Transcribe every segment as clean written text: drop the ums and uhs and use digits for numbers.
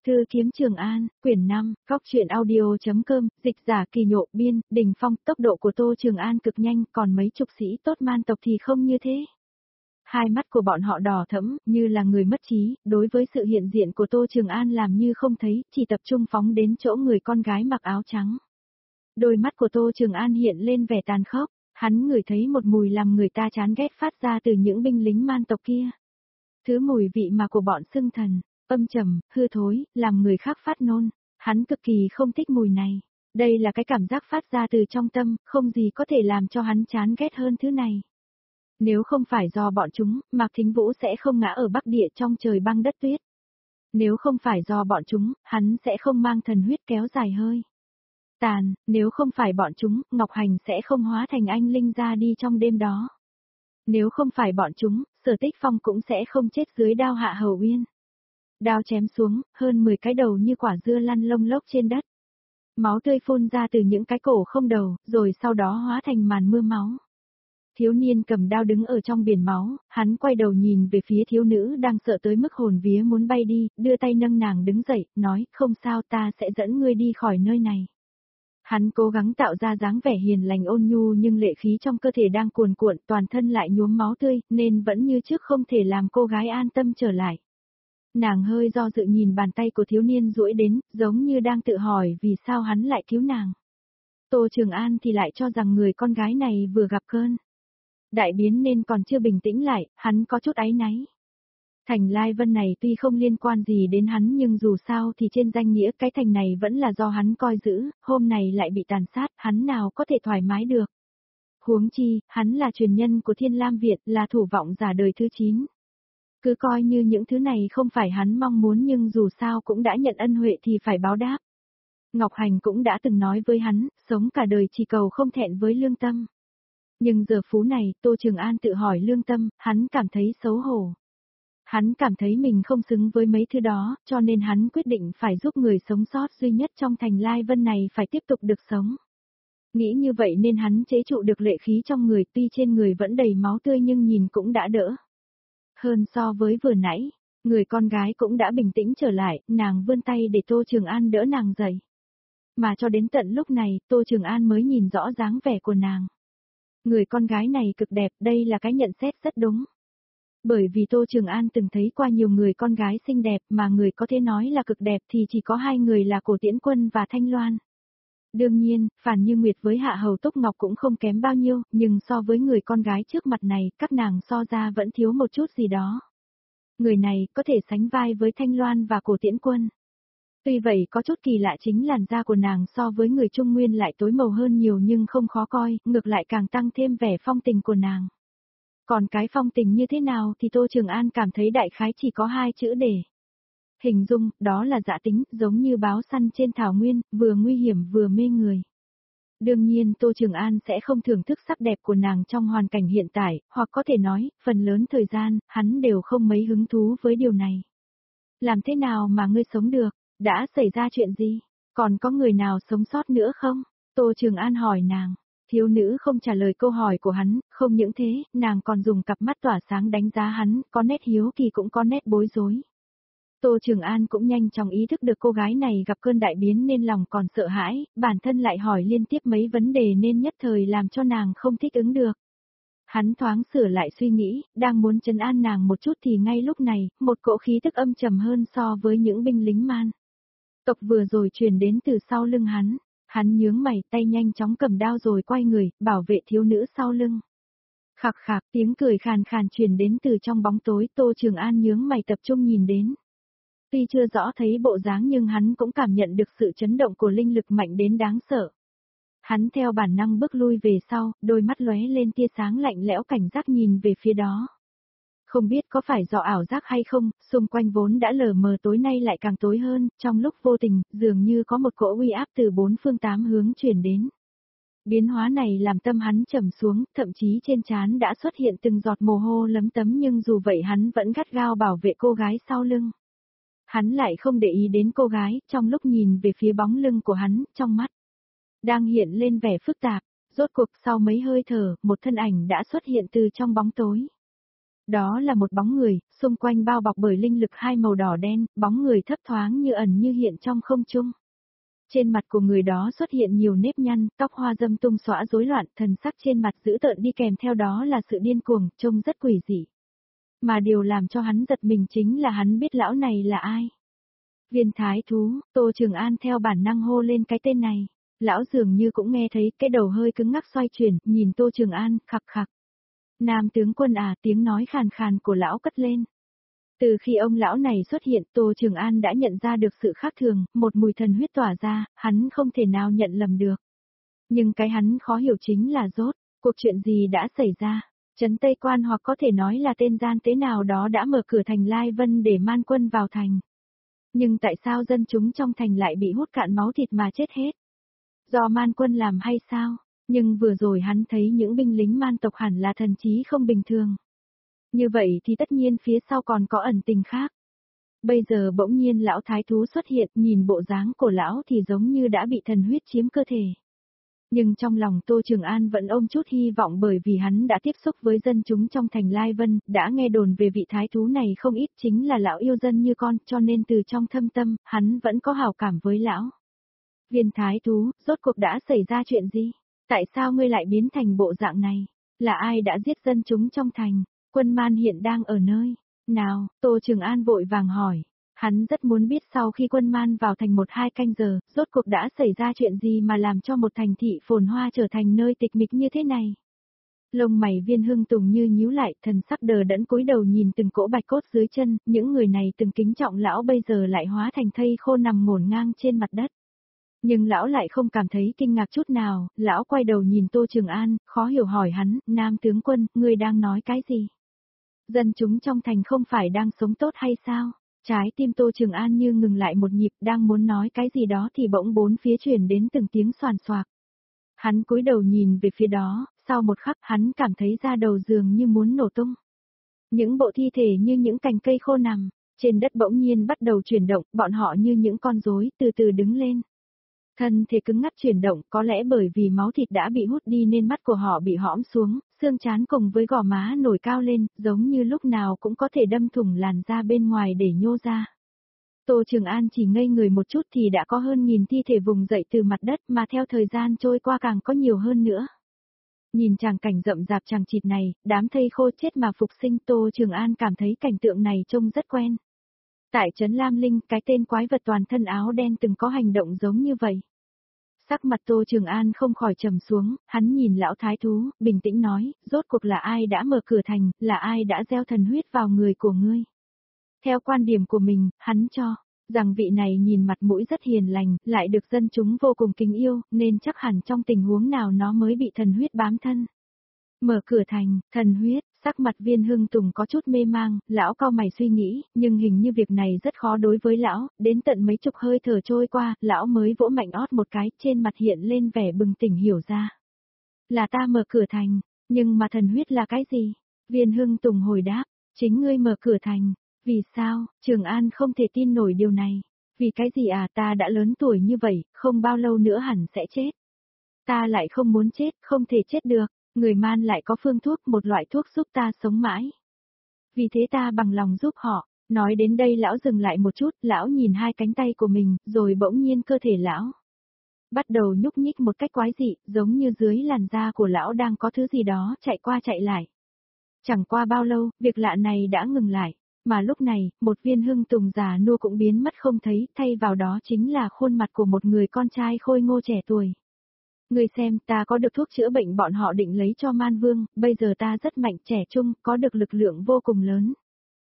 Thư kiếm Trường An, quyển 5, góc truyện audio.com, dịch giả Kỳ Nhộ, biên, Đình Phong. Tốc độ của Tô Trường An cực nhanh, còn mấy chục sĩ tốt man tộc thì không như thế. Hai mắt của bọn họ đỏ thẫm, như là người mất trí, đối với sự hiện diện của Tô Trường An làm như không thấy, chỉ tập trung phóng đến chỗ người con gái mặc áo trắng. Đôi mắt của Tô Trường An hiện lên vẻ tàn khốc, hắn ngửi thấy một mùi làm người ta chán ghét phát ra từ những binh lính man tộc kia. Thứ mùi vị mà của bọn xưng thần, âm trầm, hư thối, làm người khác phát nôn, hắn cực kỳ không thích mùi này. Đây là cái cảm giác phát ra từ trong tâm, không gì có thể làm cho hắn chán ghét hơn thứ này. Nếu không phải do bọn chúng, Mạc Thính Vũ sẽ không ngã ở Bắc Địa trong trời băng đất tuyết. Nếu không phải do bọn chúng, hắn sẽ không mang thần huyết kéo dài hơi. Nếu không phải bọn chúng, Ngọc Hành sẽ không hóa thành anh linh ra đi trong đêm đó. Nếu không phải bọn chúng, Sở Tích Phong cũng sẽ không chết dưới đao Hạ Hầu Uyên. Đao chém xuống, hơn 10 cái đầu như quả dưa lăn lông lốc trên đất. Máu tươi phun ra từ những cái cổ không đầu, rồi sau đó hóa thành màn mưa máu. Thiếu niên cầm đao đứng ở trong biển máu, hắn quay đầu nhìn về phía thiếu nữ đang sợ tới mức hồn vía muốn bay đi, đưa tay nâng nàng đứng dậy, nói, không sao, ta sẽ dẫn ngươi đi khỏi nơi này. Hắn cố gắng tạo ra dáng vẻ hiền lành ôn nhu nhưng lệ khí trong cơ thể đang cuồn cuộn, toàn thân lại nhuốm máu tươi, nên vẫn như trước không thể làm cô gái an tâm trở lại. Nàng hơi do dự nhìn bàn tay của thiếu niên duỗi đến, giống như đang tự hỏi vì sao hắn lại cứu nàng. Tô Trường An thì lại cho rằng người con gái này vừa gặp cơn đại biến nên còn chưa bình tĩnh lại, hắn có chút áy náy. Thành Lai Vân này tuy không liên quan gì đến hắn nhưng dù sao thì trên danh nghĩa cái thành này vẫn là do hắn coi giữ, hôm này lại bị tàn sát, hắn nào có thể thoải mái được. Huống chi, hắn là truyền nhân của Thiên Lam Việt, là thủ vọng giả đời thứ 9. Cứ coi như những thứ này không phải hắn mong muốn nhưng dù sao cũng đã nhận ân huệ thì phải báo đáp. Ngọc Hành cũng đã từng nói với hắn, sống cả đời chỉ cầu không thẹn với lương tâm. Nhưng giờ phút này, Tô Trường An tự hỏi lương tâm, hắn cảm thấy xấu hổ. Hắn cảm thấy mình không xứng với mấy thứ đó, cho nên hắn quyết định phải giúp người sống sót duy nhất trong thành Lai Vân này phải tiếp tục được sống. Nghĩ như vậy nên hắn chế trụ được lệ khí trong người, tuy trên người vẫn đầy máu tươi nhưng nhìn cũng đã đỡ hơn so với vừa nãy. Người con gái cũng đã bình tĩnh trở lại, nàng vươn tay để Tô Trường An đỡ nàng dậy. Mà cho đến tận lúc này, Tô Trường An mới nhìn rõ dáng vẻ của nàng. Người con gái này cực đẹp, đây là cái nhận xét rất đúng. Bởi vì Tô Trường An từng thấy qua nhiều người con gái xinh đẹp mà người có thể nói là cực đẹp thì chỉ có hai người là Cổ Tiễn Quân và Thanh Loan. Đương nhiên, Phàn Như Nguyệt với Hạ Hầu Túc Ngọc cũng không kém bao nhiêu, nhưng so với người con gái trước mặt này, các nàng so ra vẫn thiếu một chút gì đó. Người này có thể sánh vai với Thanh Loan và Cổ Tiễn Quân. Tuy vậy có chút kỳ lạ chính làn da của nàng so với người Trung Nguyên lại tối màu hơn nhiều nhưng không khó coi, ngược lại càng tăng thêm vẻ phong tình của nàng. Còn cái phong tình như thế nào thì Tô Trường An cảm thấy đại khái chỉ có hai chữ để hình dung, đó là dã tính, giống như báo săn trên thảo nguyên, vừa nguy hiểm vừa mê người. Đương nhiên Tô Trường An sẽ không thưởng thức sắc đẹp của nàng trong hoàn cảnh hiện tại, hoặc có thể nói, phần lớn thời gian, hắn đều không mấy hứng thú với điều này. Làm thế nào mà ngươi sống được? Đã xảy ra chuyện gì? Còn có người nào sống sót nữa không? Tô Trường An hỏi nàng. Thiếu nữ không trả lời câu hỏi của hắn, không những thế, nàng còn dùng cặp mắt tỏa sáng đánh giá hắn, có nét hiếu kỳ cũng có nét bối rối. Tô Trường An cũng nhanh chóng ý thức được cô gái này gặp cơn đại biến nên lòng còn sợ hãi, bản thân lại hỏi liên tiếp mấy vấn đề nên nhất thời làm cho nàng không thích ứng được. Hắn thoáng sửa lại suy nghĩ, đang muốn trấn an nàng một chút thì ngay lúc này, một cỗ khí tức âm trầm hơn so với những binh lính man tộc vừa rồi truyền đến từ sau lưng hắn. Hắn nhướng mày, tay nhanh chóng cầm đao rồi quay người, bảo vệ thiếu nữ sau lưng. Khạc khạc, tiếng cười khàn khàn truyền đến từ trong bóng tối, Tô Trường An nhướng mày tập trung nhìn đến. Tuy chưa rõ thấy bộ dáng nhưng hắn cũng cảm nhận được sự chấn động của linh lực mạnh đến đáng sợ. Hắn theo bản năng bước lui về sau, đôi mắt lóe lên tia sáng lạnh lẽo cảnh giác nhìn về phía đó. Không biết có phải do ảo giác hay không, xung quanh vốn đã lờ mờ tối nay lại càng tối hơn, trong lúc vô tình, dường như có một cỗ uy áp từ bốn phương tám hướng truyền đến. Biến hóa này làm tâm hắn trầm xuống, thậm chí trên trán đã xuất hiện từng giọt mồ hôi lấm tấm nhưng dù vậy hắn vẫn gắt gao bảo vệ cô gái sau lưng. Hắn lại không để ý đến cô gái, trong lúc nhìn về phía bóng lưng của hắn, trong mắt đang hiện lên vẻ phức tạp, rốt cuộc sau mấy hơi thở, một thân ảnh đã xuất hiện từ trong bóng tối. Đó là một bóng người, xung quanh bao bọc bởi linh lực hai màu đỏ đen, bóng người thấp thoáng như ẩn như hiện trong không trung. Trên mặt của người đó xuất hiện nhiều nếp nhăn, tóc hoa râm tung xõa rối loạn, thần sắc trên mặt dữ tợn đi kèm theo đó là sự điên cuồng, trông rất quỷ dị. Mà điều làm cho hắn giật mình chính là hắn biết lão này là ai. Viên thái thú, Tô Trường An theo bản năng hô lên cái tên này. Lão dường như cũng nghe thấy, cái đầu hơi cứng ngắc xoay chuyển, nhìn Tô Trường An, khặc khặc. Nam tướng quân à, tiếng nói khàn khàn của lão cất lên. Từ khi ông lão này xuất hiện, Tô Trường An đã nhận ra được sự khác thường, một mùi thần huyết tỏa ra, hắn không thể nào nhận lầm được. Nhưng cái hắn khó hiểu chính là rốt, cuộc chuyện gì đã xảy ra. Trấn Tây Quan hoặc có thể nói là tên gian tế nào đó đã mở cửa thành Lai Vân để man quân vào thành. Nhưng tại sao dân chúng trong thành lại bị hút cạn máu thịt mà chết hết? Do man quân làm hay sao? Nhưng vừa rồi hắn thấy những binh lính man tộc hẳn là thần trí không bình thường. Như vậy thì tất nhiên phía sau còn có ẩn tình khác. Bây giờ bỗng nhiên lão thái thú xuất hiện, nhìn bộ dáng của lão thì giống như đã bị thần huyết chiếm cơ thể. Nhưng trong lòng Tô Trường An vẫn ôm chút hy vọng bởi vì hắn đã tiếp xúc với dân chúng trong thành Lai Vân, đã nghe đồn về vị thái thú này không ít chính là lão yêu dân như con, cho nên từ trong thâm tâm, hắn vẫn có hảo cảm với lão. Viên thái thú, rốt cuộc đã xảy ra chuyện gì? Tại sao ngươi lại biến thành bộ dạng này? Là ai đã giết dân chúng trong thành? Quân man hiện đang ở nơi nào? Tô Trường An vội vàng hỏi. Hắn rất muốn biết sau khi quân man vào thành 1-2 canh giờ, rốt cuộc đã xảy ra chuyện gì mà làm cho một thành thị phồn hoa trở thành nơi tịch mịch như thế này. Lông mày Viên Hưng Tùng như nhíu lại, thần sắc đờ đẫn cúi đầu nhìn từng cỗ bạch cốt dưới chân, những người này từng kính trọng lão bây giờ lại hóa thành thây khô nằm ngổn ngang trên mặt đất. Nhưng lão lại không cảm thấy kinh ngạc chút nào, lão quay đầu nhìn Tô Trường An, khó hiểu hỏi hắn, Nam tướng quân, ngươi đang nói cái gì? Dân chúng trong thành không phải đang sống tốt hay sao? Trái tim Tô Trường An như ngừng lại một nhịp, đang muốn nói cái gì đó thì bỗng bốn phía truyền đến từng tiếng xoàn xoạc. Hắn cúi đầu nhìn về phía đó, sau một khắc hắn cảm thấy da đầu dường như muốn nổ tung. Những bộ thi thể như những cành cây khô nằm, trên đất bỗng nhiên bắt đầu chuyển động, bọn họ như những con rối từ từ đứng lên. Thân thể cứng ngắc chuyển động, có lẽ bởi vì máu thịt đã bị hút đi nên mắt của họ bị hõm xuống, xương trán cùng với gò má nổi cao lên, giống như lúc nào cũng có thể đâm thủng làn da bên ngoài để nhô ra. Tô Trường An chỉ ngây người một chút thì đã có hơn 1000 thi thể vùng dậy từ mặt đất mà theo thời gian trôi qua càng có nhiều hơn nữa. Nhìn tràng cảnh rậm rạp chằng chịt này, đám thây khô chết mà phục sinh, Tô Trường An cảm thấy cảnh tượng này trông rất quen. Tại trấn Lam Linh, cái tên quái vật toàn thân áo đen từng có hành động giống như vậy. Sắc mặt Tô Trường An không khỏi trầm xuống, hắn nhìn lão thái thú, bình tĩnh nói, rốt cuộc là ai đã mở cửa thành, là ai đã gieo thần huyết vào người của ngươi. Theo quan điểm của mình, hắn cho rằng vị này nhìn mặt mũi rất hiền lành, lại được dân chúng vô cùng kính yêu, nên chắc hẳn trong tình huống nào nó mới bị thần huyết bám thân. Mở cửa thành, thần huyết, sắc mặt Viên Hưng Tùng có chút mê mang, lão cau mày suy nghĩ, nhưng hình như việc này rất khó đối với lão, đến tận mấy chục hơi thở trôi qua, lão mới vỗ mạnh ót một cái, trên mặt hiện lên vẻ bừng tỉnh hiểu ra. Là ta mở cửa thành, nhưng mà thần huyết là cái gì? Viên Hưng Tùng hồi đáp, chính ngươi mở cửa thành. Vì sao? Trường An không thể tin nổi điều này. Vì cái gì à, ta đã lớn tuổi như vậy, không bao lâu nữa hẳn sẽ chết. Ta lại không muốn chết, không thể chết được. Người man lại có phương thuốc, một loại thuốc giúp ta sống mãi. Vì thế ta bằng lòng giúp họ. Nói đến đây lão dừng lại một chút, lão nhìn hai cánh tay của mình, rồi bỗng nhiên cơ thể lão bắt đầu nhúc nhích một cách quái dị, giống như dưới làn da của lão đang có thứ gì đó chạy qua chạy lại. Chẳng qua bao lâu, việc lạ này đã ngừng lại. Mà lúc này, một Viên Hưng Tùng già nua cũng biến mất không thấy, thay vào đó chính là khuôn mặt của một người con trai khôi ngô trẻ tuổi. Người xem, ta có được thuốc chữa bệnh bọn họ định lấy cho Man Vương, bây giờ ta rất mạnh trẻ trung, có được lực lượng vô cùng lớn.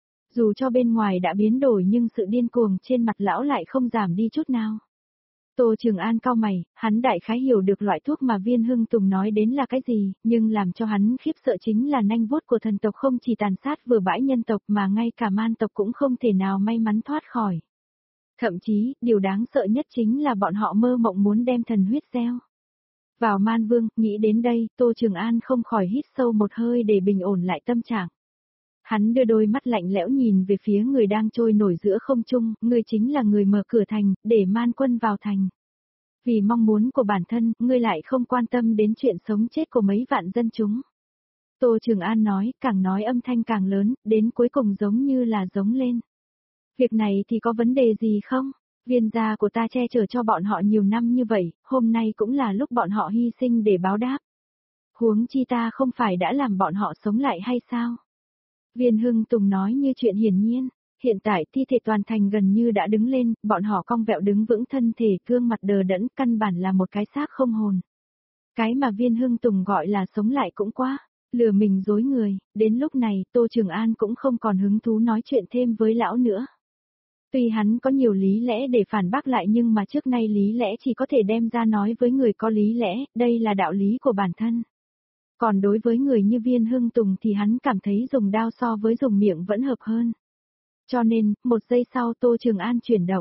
Dù cho bên ngoài đã biến đổi nhưng sự điên cuồng trên mặt lão lại không giảm đi chút nào. Tô Trường An cau mày, hắn đại khái hiểu được loại thuốc mà Viên Hưng Tùng nói đến là cái gì, nhưng làm cho hắn khiếp sợ chính là nanh vuốt của thần tộc không chỉ tàn sát vừa bãi nhân tộc mà ngay cả man tộc cũng không thể nào may mắn thoát khỏi. Thậm chí, điều đáng sợ nhất chính là bọn họ mơ mộng muốn đem thần huyết gieo vào Man Vương. Nghĩ đến đây, Tô Trường An không khỏi hít sâu một hơi để bình ổn lại tâm trạng. Hắn đưa đôi mắt lạnh lẽo nhìn về phía người đang trôi nổi giữa không trung, ngươi chính là người mở cửa thành, để man quân vào thành. Vì mong muốn của bản thân, ngươi lại không quan tâm đến chuyện sống chết của mấy vạn dân chúng. Tô Trường An nói âm thanh càng lớn, đến cuối cùng giống như là giống lên. Việc này thì có vấn đề gì không? Viên gia của ta che chở cho bọn họ nhiều năm như vậy, hôm nay cũng là lúc bọn họ hy sinh để báo đáp. Huống chi ta không phải đã làm bọn họ sống lại hay sao? Viên Hưng Tùng nói như chuyện hiển nhiên. Hiện tại thi thể toàn thành gần như đã đứng lên, bọn họ cong vẹo đứng vững thân thể gương mặt đờ đẫn căn bản là một cái xác không hồn. Cái mà Viên Hưng Tùng gọi là sống lại cũng quá, lừa mình dối người, đến lúc này Tô Trường An cũng không còn hứng thú nói chuyện thêm với lão nữa. Tuy hắn có nhiều lý lẽ để phản bác lại nhưng mà trước nay lý lẽ chỉ có thể đem ra nói với người có lý lẽ, đây là đạo lý của bản thân. Còn đối với người như Viên Hưng Tùng thì hắn cảm thấy dùng đao so với dùng miệng vẫn hợp hơn. Cho nên, một giây sau Tô Trường An chuyển động.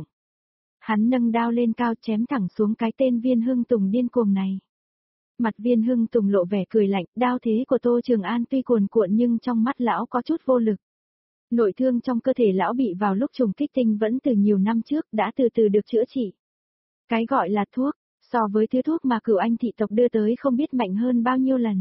Hắn nâng đao lên cao chém thẳng xuống cái tên Viên Hưng Tùng điên cuồng này. Mặt Viên Hưng Tùng lộ vẻ cười lạnh, đao thế của Tô Trường An tuy cuồn cuộn nhưng trong mắt lão có chút vô lực. Nội thương trong cơ thể lão bị vào lúc trùng kích tinh vẫn từ nhiều năm trước đã từ từ được chữa trị. Cái gọi là thuốc, so với thứ thuốc mà Cửu Anh thị tộc đưa tới không biết mạnh hơn bao nhiêu lần.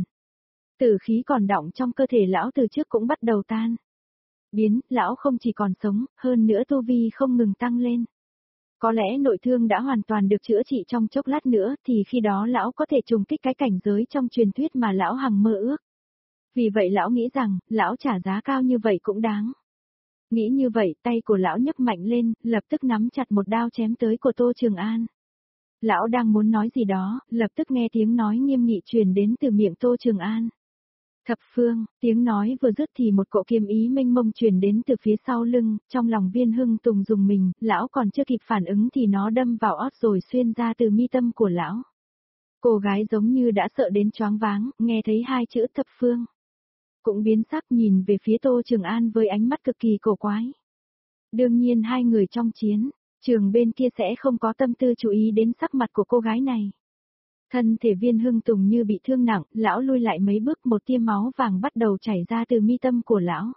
Tử khí còn đọng trong cơ thể lão từ trước cũng bắt đầu tan. Biến, lão không chỉ còn sống, hơn nữa tu vi không ngừng tăng lên. Có lẽ nội thương đã hoàn toàn được chữa trị trong chốc lát nữa thì khi đó lão có thể trùng kích cái cảnh giới trong truyền thuyết mà lão hằng mơ ước. Vì vậy lão nghĩ rằng, lão trả giá cao như vậy cũng đáng. Nghĩ như vậy, tay của lão nhấc mạnh lên, lập tức nắm chặt một đao chém tới của Tô Trường An. Lão đang muốn nói gì đó, lập tức nghe tiếng nói nghiêm nghị truyền đến từ miệng Tô Trường An. Thập phương, tiếng nói vừa dứt thì một cỗ kiếm ý mênh mông truyền đến từ phía sau lưng, trong lòng Viên Hưng Tùng dùng mình, lão còn chưa kịp phản ứng thì nó đâm vào ót rồi xuyên ra từ mi tâm của lão. Cô gái giống như đã sợ đến choáng váng, nghe thấy hai chữ thập phương. Cũng biến sắc nhìn về phía Tô Trường An với ánh mắt cực kỳ cổ quái. Đương nhiên hai người trong chiến, trường bên kia sẽ không có tâm tư chú ý đến sắc mặt của cô gái này. Thân thể Viên Hưng Tùng như bị thương nặng, lão lui lại mấy bước một tia máu vàng bắt đầu chảy ra từ mi tâm của lão.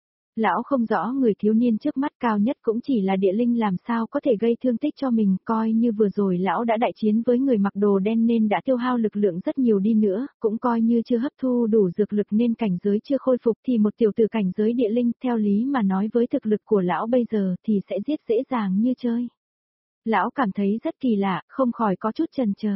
Lão không rõ người thiếu niên trước mắt cao nhất cũng chỉ là địa linh làm sao có thể gây thương tích cho mình, coi như vừa rồi lão đã đại chiến với người mặc đồ đen nên đã tiêu hao lực lượng rất nhiều đi nữa, cũng coi như chưa hấp thu đủ dược lực nên cảnh giới chưa khôi phục thì một tiểu tử cảnh giới địa linh theo lý mà nói với thực lực của lão bây giờ thì sẽ giết dễ dàng như chơi. Lão cảm thấy rất kỳ lạ, không khỏi có chút chần chờ.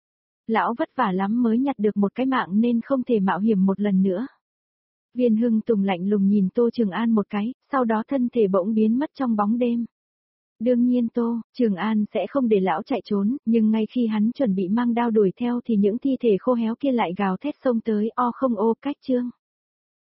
Lão vất vả lắm mới nhặt được một cái mạng nên không thể mạo hiểm một lần nữa. Viên Hưng Tùng lạnh lùng nhìn Tô Trường An một cái, sau đó thân thể bỗng biến mất trong bóng đêm. Đương nhiên Tô Trường An sẽ không để lão chạy trốn, nhưng ngay khi hắn chuẩn bị mang đao đuổi theo thì những thi thể khô héo kia lại gào thét xông tới, o không ô cách chương.